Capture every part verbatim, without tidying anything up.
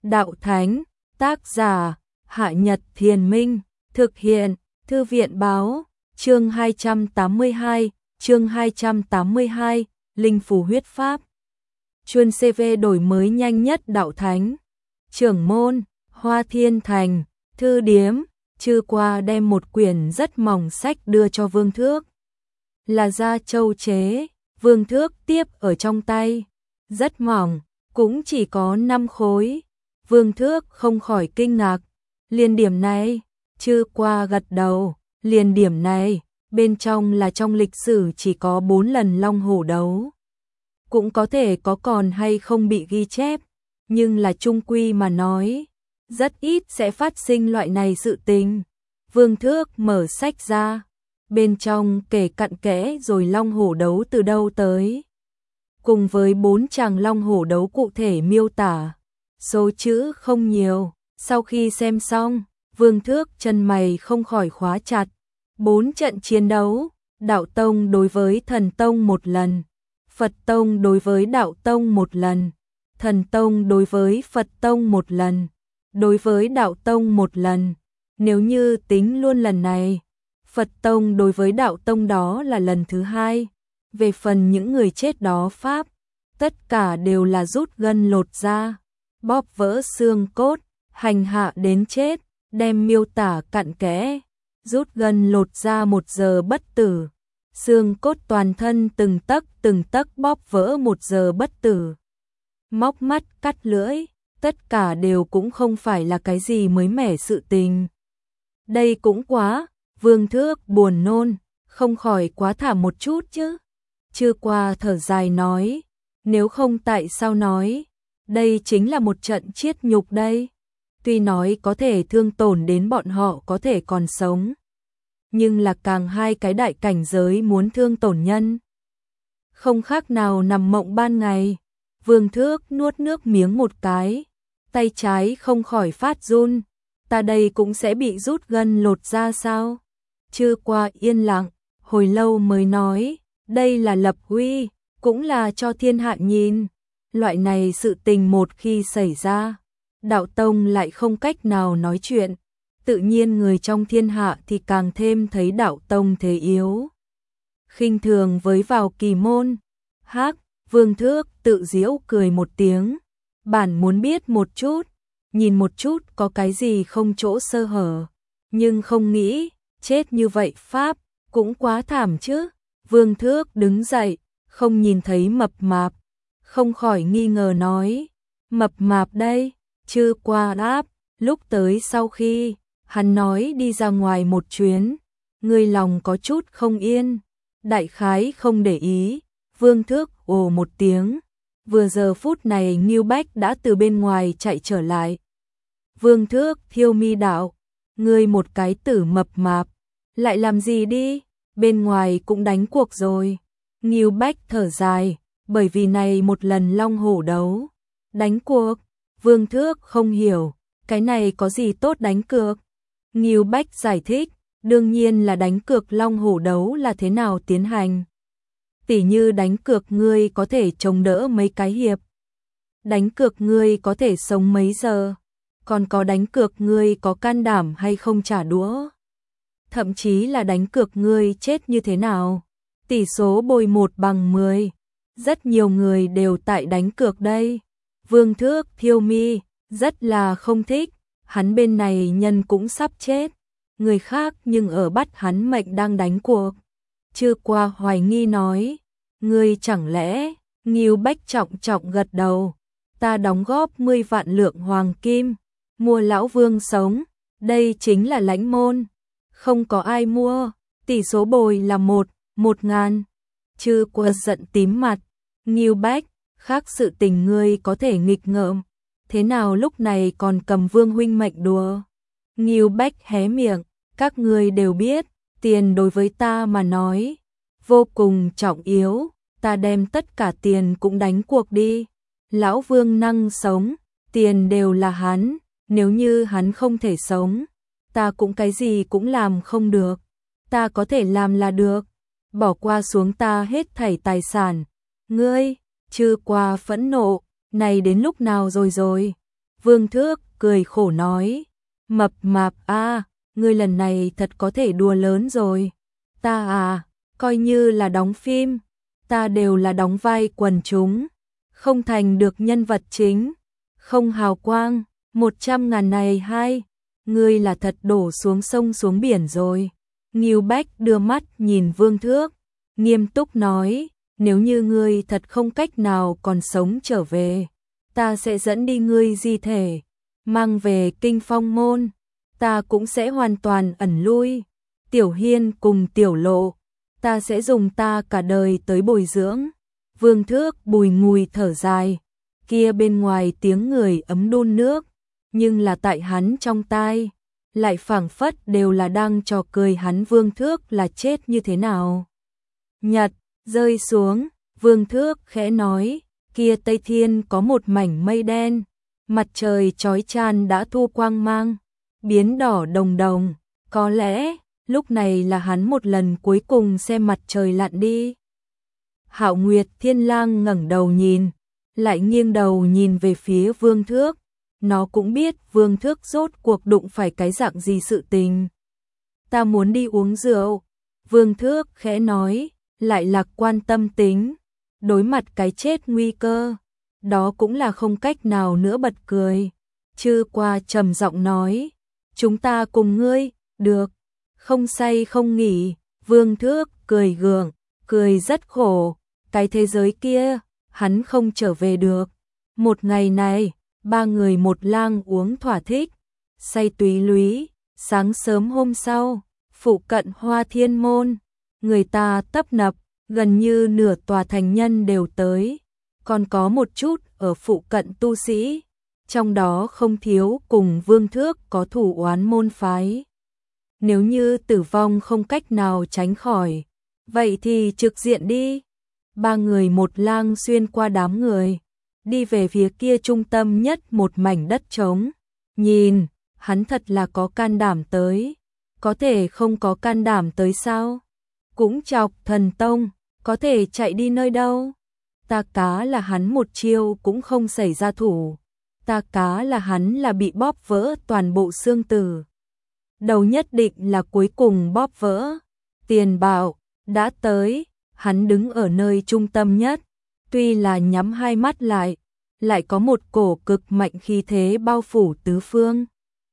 đạo thánh, tác giả, Hạ Nhật Thiền Minh, thực hiện, Thư viện báo, chương hai trăm tám mươi hai, chương hai trăm tám mươi hai, Linh Phù Huyết Pháp. Chuyên xê vê đổi mới nhanh nhất đạo thánh. Trưởng môn, Hoa Thiên Thành, thư điếm, Chư Qua đem một quyển rất mỏng sách đưa cho Vương Thước. Là da châu chế, Vương Thước tiếp ở trong tay, rất mỏng, cũng chỉ có năm khối. Vương Thước không khỏi kinh ngạc, liền điểm này, Chư Qua gật đầu, liền điểm này, bên trong là trong lịch sử chỉ có bốn lần long hổ đấu. Cũng có thể có còn hay không bị ghi chép, nhưng là chung quy mà nói, rất ít sẽ phát sinh loại này sự tình. Vương Thước mở sách ra, bên trong kể cặn kẽ rồi long hổ đấu từ đâu tới. Cùng với bốn chàng long hổ đấu cụ thể miêu tả, số chữ không nhiều, sau khi xem xong, Vương Thước chân mày không khỏi khóa chặt. Bốn trận chiến đấu, Đạo Tông đối với Thần Tông một lần, Phật Tông đối với Đạo Tông một lần, Thần Tông đối với Phật Tông một lần, đối với Đạo Tông một lần. Nếu như tính luôn lần này, Phật Tông đối với Đạo Tông đó là lần thứ hai. Về phần những người chết đó Pháp, tất cả đều là rút gân lột da, bóp vỡ xương cốt, hành hạ đến chết, đem miêu tả cặn kẽ. Rút gân lột da một giờ bất tử, xương cốt toàn thân từng tấc từng tấc bóp vỡ một giờ bất tử. Móc mắt cắt lưỡi, tất cả đều cũng không phải là cái gì mới mẻ sự tình. Đây cũng quá, Vương Thước buồn nôn, không khỏi quá thảm một chút chứ. Chư Qua thở dài nói, nếu không tại sao nói, đây chính là một trận chiết nhục đây. Tuy nói có thể thương tổn đến bọn họ có thể còn sống, nhưng là càng hai cái đại cảnh giới muốn thương tổn nhân, không khác nào nằm mộng ban ngày. Vương Thước nuốt nước miếng một cái, tay trái không khỏi phát run, ta đây cũng sẽ bị rút gân lột ra sao? Chư Qua yên lặng, hồi lâu mới nói, đây là lập uy, cũng là cho thiên hạ nhìn. Loại này sự tình một khi xảy ra, Đạo Tông lại không cách nào nói chuyện, tự nhiên người trong thiên hạ thì càng thêm thấy Đạo Tông thế yếu. Khinh thường với vào kỳ môn, hắc, Vương Thước tự giễu cười một tiếng, bản muốn biết một chút, nhìn một chút có cái gì không chỗ sơ hở, nhưng không nghĩ, chết như vậy Pháp, cũng quá thảm chứ. Vương Thước đứng dậy, không nhìn thấy Mập Mạp, không khỏi nghi ngờ nói, Mập Mạp đây? Chư Qua đáp, lúc tới sau khi, hắn nói đi ra ngoài một chuyến, người lòng có chút không yên, đại khái không để ý. Vương Thước ồ một tiếng, vừa giờ phút này Ngưu Bách đã từ bên ngoài chạy trở lại. Vương Thước thiêu mi đạo, ngươi một cái tử mập mạp, lại làm gì đi, bên ngoài cũng đánh cuộc rồi. Ngưu Bách thở dài, bởi vì này một lần long hổ đấu. Đánh cuộc? Vương Thước không hiểu, cái này có gì tốt đánh cược? Ngưu Bách giải thích, đương nhiên là đánh cược long hổ đấu là thế nào tiến hành. Tỉ như đánh cược ngươi có thể chống đỡ mấy cái hiệp, đánh cược ngươi có thể sống mấy giờ, còn có đánh cược ngươi có can đảm hay không trả đũa, thậm chí là đánh cược ngươi chết như thế nào. Tỷ số bồi một bằng mười, rất nhiều người đều tại đánh cược đây. Vương Thước thiêu mi, rất là không thích, hắn bên này nhân cũng sắp chết, người khác nhưng ở bắt hắn mệnh đang đánh cuộc. Chư Qua hoài nghi nói, ngươi chẳng lẽ? Ngưu Bách trọng trọng gật đầu, ta đóng góp mười vạn lượng hoàng kim, mua lão Vương sống, đây chính là lãnh môn, không có ai mua, tỷ số bồi là một, một ngàn. Chư Qua giận tím mặt, Ngưu Bách, khác sự tình ngươi có thể nghịch ngợm, thế nào lúc này còn cầm Vương huynh mệnh đùa? Ngưu Bách hé miệng, các ngươi đều biết, tiền đối với ta mà nói vô cùng trọng yếu, ta đem tất cả tiền cũng đánh cuộc đi. Lão Vương năng sống, tiền đều là hắn, nếu như hắn không thể sống, ta cũng cái gì cũng làm không được, ta có thể làm là được, bỏ qua xuống ta hết thảy tài sản. Ngươi, Chư Qua phẫn nộ, này đến lúc nào rồi rồi? Vương Thước cười khổ nói, mập mạp a, ngươi lần này thật có thể đùa lớn rồi. Ta à, coi như là đóng phim, ta đều là đóng vai quần chúng, không thành được nhân vật chính, không hào quang, một trăm ngàn này hay, ngươi là thật đổ xuống sông xuống biển rồi. Ngưu Bách đưa mắt nhìn Vương Thước, nghiêm túc nói, nếu như ngươi thật không cách nào còn sống trở về, ta sẽ dẫn đi ngươi di thể, mang về Kinh Phong môn, ta cũng sẽ hoàn toàn ẩn lui. Tiểu Hiên cùng Tiểu Lộ, ta sẽ dùng ta cả đời tới bồi dưỡng. Vương Thước bùi ngùi thở dài, kia bên ngoài tiếng người ấm đun nước, nhưng là tại hắn trong tai, lại phảng phất đều là đang trò cười hắn. Vương Thước là chết như thế nào? Nhật rơi xuống, Vương Thước khẽ nói, kia Tây Thiên có một mảnh mây đen, mặt trời chói chang đã thu quang mang, biến đỏ đồng đồng, có lẽ lúc này là hắn một lần cuối cùng xem mặt trời lặn đi. Hạo Nguyệt Thiên Lang ngẩng đầu nhìn, lại nghiêng đầu nhìn về phía Vương Thước, nó cũng biết Vương Thước rốt cuộc đụng phải cái dạng gì sự tình. Ta muốn đi uống rượu, Vương Thước khẽ nói, lại lạc quan tâm tính, đối mặt cái chết nguy cơ, đó cũng là không cách nào nữa bật cười. Chư Qua trầm giọng nói, chúng ta cùng ngươi, được, không say không nghỉ. Vương Thước cười gượng, cười rất khổ, cái thế giới kia, hắn không trở về được. Một ngày này, ba người một lang uống thỏa thích, say túy lúy. Sáng sớm hôm sau, phụ cận Hoa Thiên môn, người ta tấp nập, gần như nửa tòa thành nhân đều tới, còn có một chút ở phụ cận tu sĩ, trong đó không thiếu cùng Vương Thước có thủ oán môn phái. Nếu như tử vong không cách nào tránh khỏi, vậy thì trực diện đi. Ba người một lang xuyên qua đám người, đi về phía kia trung tâm nhất một mảnh đất trống. Nhìn, hắn thật là có can đảm tới, có thể không có can đảm tới sao? Cũng chọc thần tông, có thể chạy đi nơi đâu? Ta cá là hắn một chiêu cũng không xảy ra thủ, ta cá là hắn là bị bóp vỡ toàn bộ xương tử. Đầu nhất định là cuối cùng bóp vỡ. Tiền Bảo đã tới, hắn đứng ở nơi trung tâm nhất, tuy là nhắm hai mắt lại, lại có một cổ cực mạnh khí thế bao phủ tứ phương.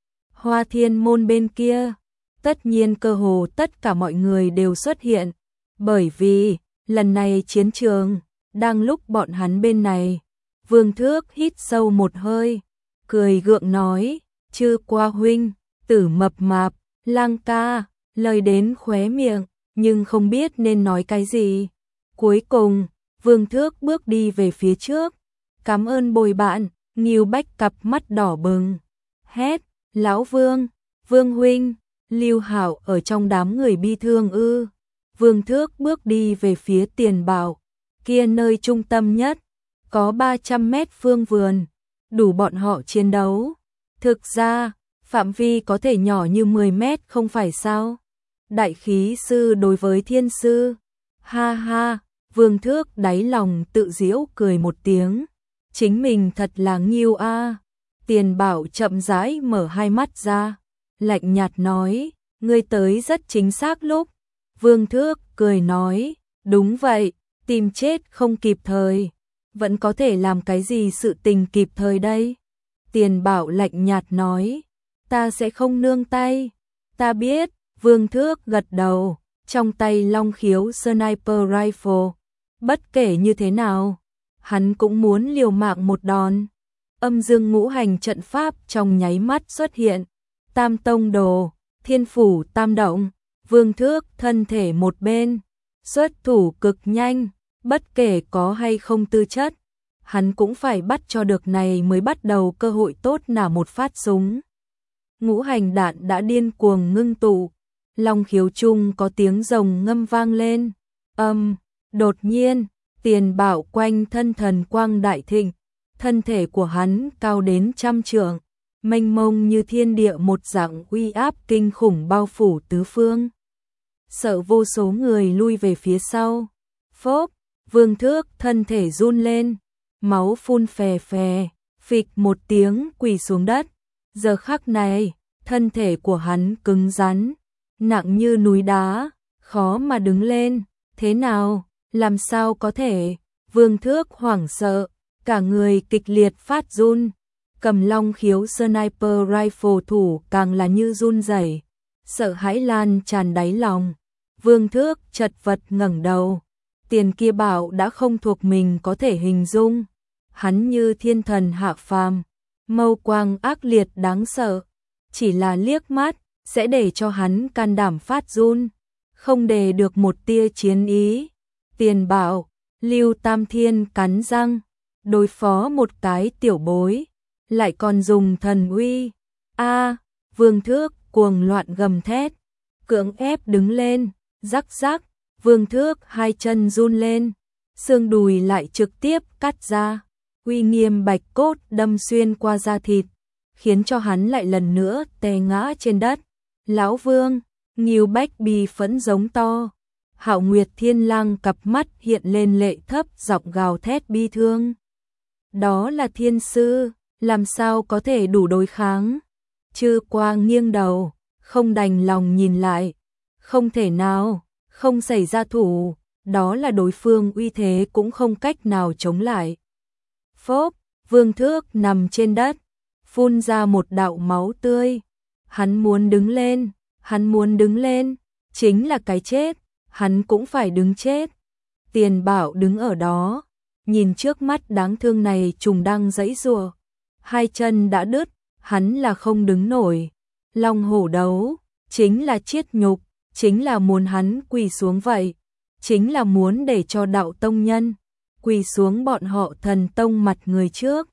Hoa Thiên môn bên kia, tất nhiên cơ hồ tất cả mọi người đều xuất hiện, bởi vì lần này chiến trường đang lúc bọn hắn bên này. Vương Thước hít sâu một hơi, cười gượng nói, Chư Qua huynh, Tử mập mạp, Lang ca, lời đến khóe miệng, nhưng không biết nên nói cái gì. Cuối cùng, Vương Thước bước đi về phía trước, cảm ơn bồi bạn. Ngưu Bách cặp mắt đỏ bừng, hét, lão Vương, Vương huynh. Lưu Hạo ở trong đám người bi thương ư? Vương Thước bước đi về phía Tiền Bảo, kia nơi trung tâm nhất, có ba trăm mét phương vườn, đủ bọn họ chiến đấu. Thực ra, phạm vi có thể nhỏ như mười mét không phải sao? Đại khí sư đối với thiên sư. Ha ha, Vương Thước đáy lòng tự giễu cười một tiếng. Chính mình thật là nghiêu a. Tiền Bảo chậm rãi mở hai mắt ra, lạnh nhạt nói, ngươi tới rất chính xác lúc. Vương Thước cười nói, đúng vậy, tìm chết không kịp thời, vẫn có thể làm cái gì sự tình kịp thời đây? Tiền Bảo lạnh nhạt nói, ta sẽ không nương tay. Ta biết. Vương Thước gật đầu, trong tay long khiếu sniper rifle. Bất kể như thế nào, hắn cũng muốn liều mạng một đòn. Âm dương ngũ hành trận pháp trong nháy mắt xuất hiện. Tam tông đồ, thiên phủ tam động. Vương Thước thân thể một bên, xuất thủ cực nhanh, bất kể có hay không tư chất, hắn cũng phải bắt cho được này mới bắt đầu cơ hội tốt nả một phát súng. Ngũ hành đạn đã điên cuồng ngưng tụ, long khiếu chung có tiếng rồng ngâm vang lên. Âm, đột nhiên, Tiền Bảo quanh thân thần quang đại thịnh, thân thể của hắn cao đến trăm trượng, mênh mông như thiên địa một dạng uy áp kinh khủng bao phủ tứ phương. Sợ vô số người lui về phía sau. Phốp, Vương Thước thân thể run lên, máu phun phè phè, phịch một tiếng quỳ xuống đất. Giờ khắc này, thân thể của hắn cứng rắn, nặng như núi đá, khó mà đứng lên. Thế nào, làm sao có thể? Vương Thước hoảng sợ, cả người kịch liệt phát run. Cầm Long Khiếu Sniper Rifle thủ càng là như run rẩy, sợ hãi lan tràn đáy lòng. Vương Thước chật vật ngẩng đầu, tiền kia bảo đã không thuộc mình có thể hình dung. Hắn như thiên thần hạ phàm, mâu quang ác liệt đáng sợ, chỉ là liếc mắt sẽ để cho hắn can đảm phát run, không để được một tia chiến ý. Tiền bảo, Lưu Tam Thiên cắn răng, đối phó một cái tiểu bối, lại còn dùng thần uy. A, Vương Thước cuồng loạn gầm thét, cưỡng ép đứng lên, rắc rắc, Vương Thước hai chân run lên, xương đùi lại trực tiếp cắt ra, uy nghiêm bạch cốt đâm xuyên qua da thịt, khiến cho hắn lại lần nữa té ngã trên đất. Lão Vương, Ngưu Bách Bi phẫn giống to. Hạo Nguyệt Thiên Lang cặp mắt hiện lên lệ thấp, giọng gào thét bi thương. Đó là thiên sư, làm sao có thể đủ đối kháng? Chư Qua nghiêng đầu, không đành lòng nhìn lại. Không thể nào, không xảy ra thủ, đó là đối phương uy thế cũng không cách nào chống lại. Phốp, Vương Thước nằm trên đất, phun ra một đạo máu tươi. Hắn muốn đứng lên, hắn muốn đứng lên, chính là cái chết, hắn cũng phải đứng chết. Tiền Bảo đứng ở đó, nhìn trước mắt đáng thương này trùng đang giãy giụa, hai chân đã đứt, hắn là không đứng nổi. Long hổ đấu, chính là chiết nhục, chính là muốn hắn quỳ xuống vậy, chính là muốn để cho đạo tông nhân quỳ xuống bọn họ thần tông mặt người trước.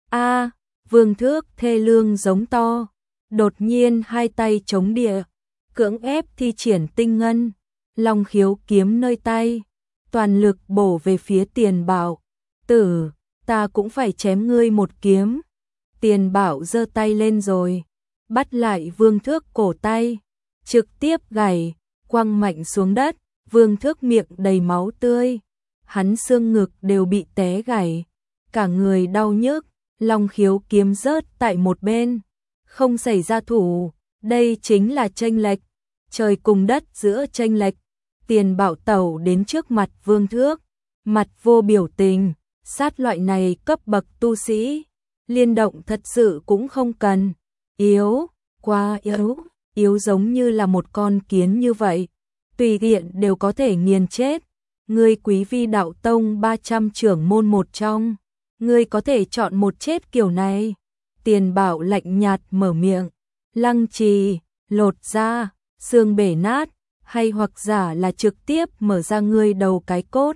A, Vương Thước thê lương giống to, đột nhiên hai tay chống địa, cưỡng ép thi triển tinh ngân, Long Khiếu kiếm nơi tay, toàn lực bổ về phía Tiền Bảo. Tử, ta cũng phải chém ngươi một kiếm. Tiền Bảo giơ tay lên rồi, bắt lại Vương Thước cổ tay, trực tiếp gảy, quăng mạnh xuống đất. Vương Thước miệng đầy máu tươi, hắn xương ngực đều bị té gãy, cả người đau nhức. Long Khiếu kiếm rớt tại một bên, không xảy ra thủ, đây chính là chênh lệch, trời cùng đất giữa chênh lệch. Tiền Bảo tẩu đến trước mặt Vương Thước, mặt vô biểu tình, sát loại này cấp bậc tu sĩ, liên động thật sự cũng không cần, yếu, quá yếu, yếu giống như là một con kiến như vậy, tùy tiện đều có thể nghiền chết. Ngươi Quý Vi đạo tông ba trăm trưởng môn một trong, ngươi có thể chọn một chết kiểu này. Tiền Bảo lạnh nhạt mở miệng, lăng trì, lột ra, xương bể nát, hay hoặc giả là trực tiếp mở ra ngươi đầu cái cốt.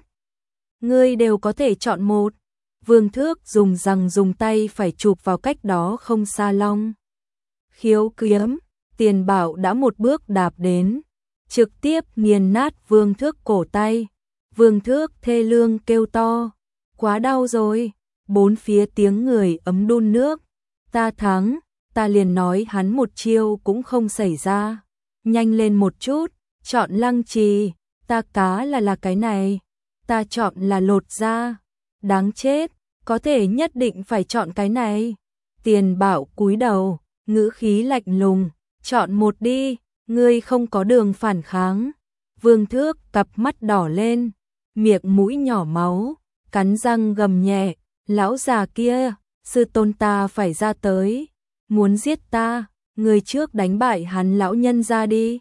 Ngươi đều có thể chọn một. Vương Thước dùng răng dùng tay phải chụp vào cách đó không xa Long Khiếu kiếm. Tiền Bảo đã một bước đạp đến, trực tiếp nghiền nát Vương Thước cổ tay. Vương Thước thê lương kêu to, quá đau rồi. Bốn phía tiếng người ấm đun nước. Ta thắng, ta liền nói hắn một chiêu cũng không xảy ra. Nhanh lên một chút, chọn lăng trì, ta cá là là cái này. Ta chọn là lột ra. Đáng chết, có thể nhất định phải chọn cái này. Tiền Bảo cúi đầu, ngữ khí lạnh lùng, chọn một đi, ngươi không có đường phản kháng. Vương Thước cặp mắt đỏ lên, miệng mũi nhỏ máu, cắn răng gầm nhẹ, lão già kia, sư tôn ta phải ra tới, muốn giết ta, người trước đánh bại hắn lão nhân ra đi.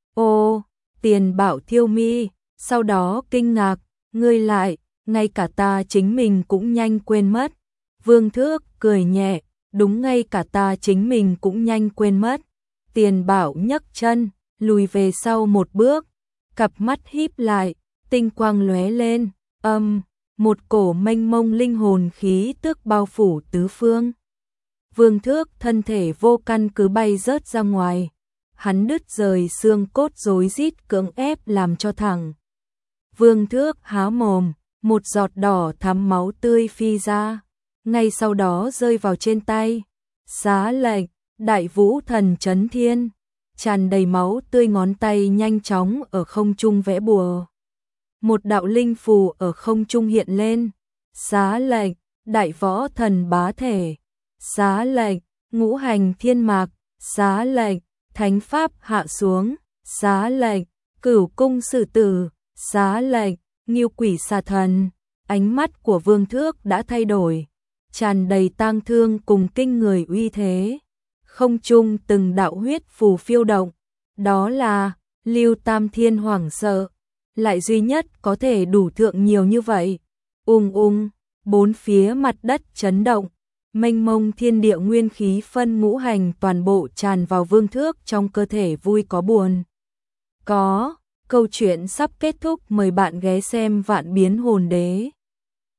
Ô, Tiền Bảo thiêu mi, sau đó kinh ngạc, ngươi lại, ngay cả ta chính mình cũng nhanh quên mất. Vương Thước cười nhẹ, đúng ngay cả ta chính mình cũng nhanh quên mất. Tiền Bảo nhấc chân, lùi về sau một bước, cặp mắt híp lại, tinh quang lóe lên, âm, một cổ mênh mông linh hồn khí tức bao phủ tứ phương. Vương Thước thân thể vô căn cứ bay rớt ra ngoài, hắn đứt rời xương cốt rối rít cưỡng ép làm cho thẳng. Vương Thước há mồm, một giọt đỏ thắm máu tươi phi ra, ngay sau đó rơi vào trên tay. Xá lệnh, Đại Vũ Thần Chấn Thiên, tràn đầy máu tươi, ngón tay nhanh chóng ở không trung vẽ bùa. Một đạo linh phù ở không trung hiện lên. Xá lệnh, Đại Võ Thần Bá Thể, xá lệch, ngũ hành thiên mạc, xá lệch, thánh pháp hạ xuống, xá lệch, cửu cung sử tử, xá lệch, nghiêu quỷ xà thần. Ánh mắt của Vương Thước đã thay đổi, tràn đầy tang thương cùng kinh người uy thế. Không trung từng đạo huyết phù phiêu động, đó là Lưu Tam Thiên hoảng sợ, lại duy nhất có thể đủ thượng nhiều như vậy. Ung ung, bốn phía mặt đất chấn động, mênh mông thiên địa nguyên khí phân ngũ hành toàn bộ tràn vào Vương Thước trong cơ thể, vui có buồn. Có, câu chuyện sắp kết thúc, mời bạn ghé xem Vạn Biến Hồn Đế.